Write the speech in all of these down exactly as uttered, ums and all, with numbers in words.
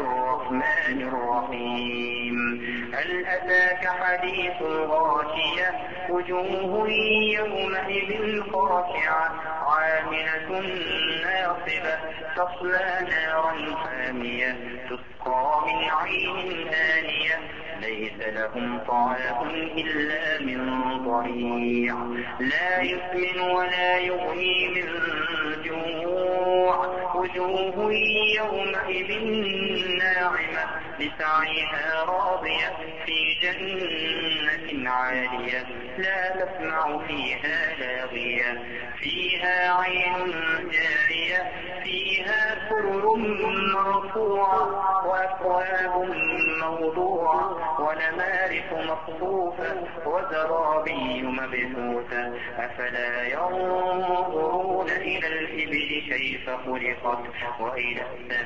الرحمن الرحيم. هل أتاك حديث الغاشية وجوه يومئذ خاشعة عاملة ناصبة تصلى نارا حامية تسقى من عين آنية ليس لهم طعام إلا من ضريع لا يسمن ولا يغني من جوع وجوه يومئذ ناعمة لسعيها راضية في جنة عالية لا تسمع فيها لاغية فيها عين جارية فيها سرر مرفوعة وأكواب موضوعة ونمارق مصفوفة وزرابي مبثوثة أفلا ينظرون إلى الإبل كيف خلقت وإلى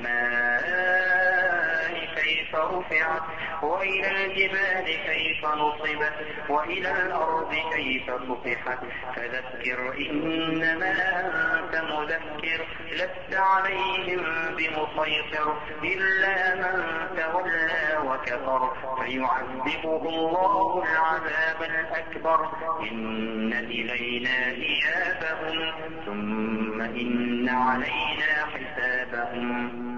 السماء كيف رفعت وإلى الجبال كيف نصبت وإلى الأرض كيف سطحت فذكر إنما أنت مذكر لست عليهم بمسيطر إلا من تولى وكفر فيعذبه الله العذاب الأكبر إن إلينا إيابهم ثم إن علينا حسابهم